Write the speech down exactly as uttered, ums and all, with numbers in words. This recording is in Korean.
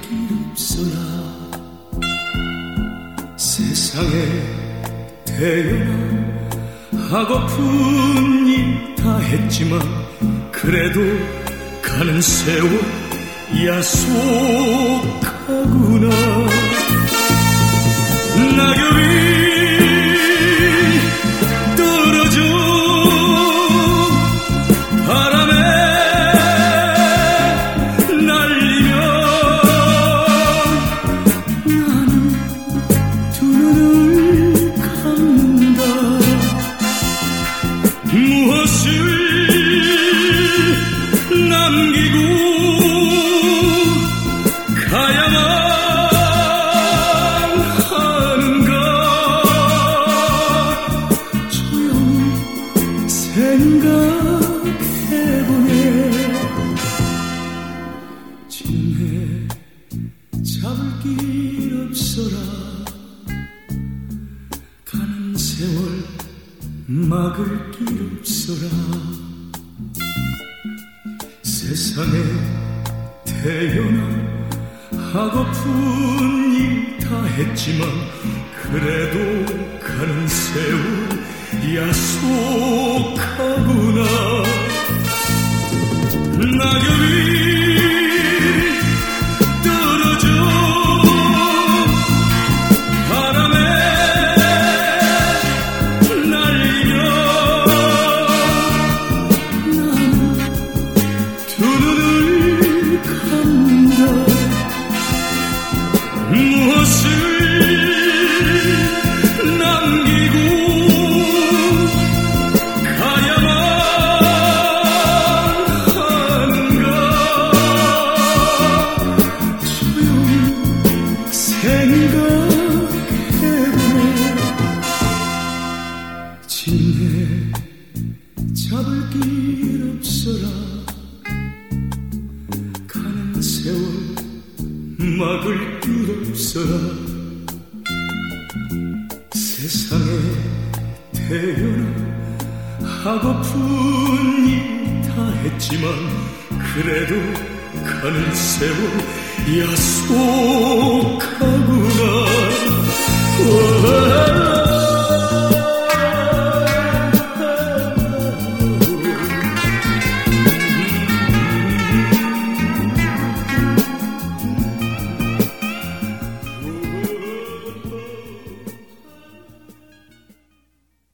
길 없어라. 세상에 태어나 하고픈 일 다 했지만 그래도 가는 세월 야속하구나. 낙엽이 떨어져 바람에 날리면 나는 두 눈을 감는다. 무엇을 남기고 가야만 하는가. 조용히 생각해보네. 지금 잡을 길 없어라. 가는 세월 막을 길 없어라. 세상에 태어나 하고픈 일 다 했지만 그래도 가는 세월 야속하구나. 낙엽이 떨어져 바람에 날리면 나는 두 눈을 감는다. 무엇을 남기고 가야만 하는가. 조용히 생각해보네. 진해 잡을 길 없어라. 가는 세월 막을 길 없어라. 세상에 태어나 하고픈 일 다 했지만 그래도 가는 세월 야속하구나.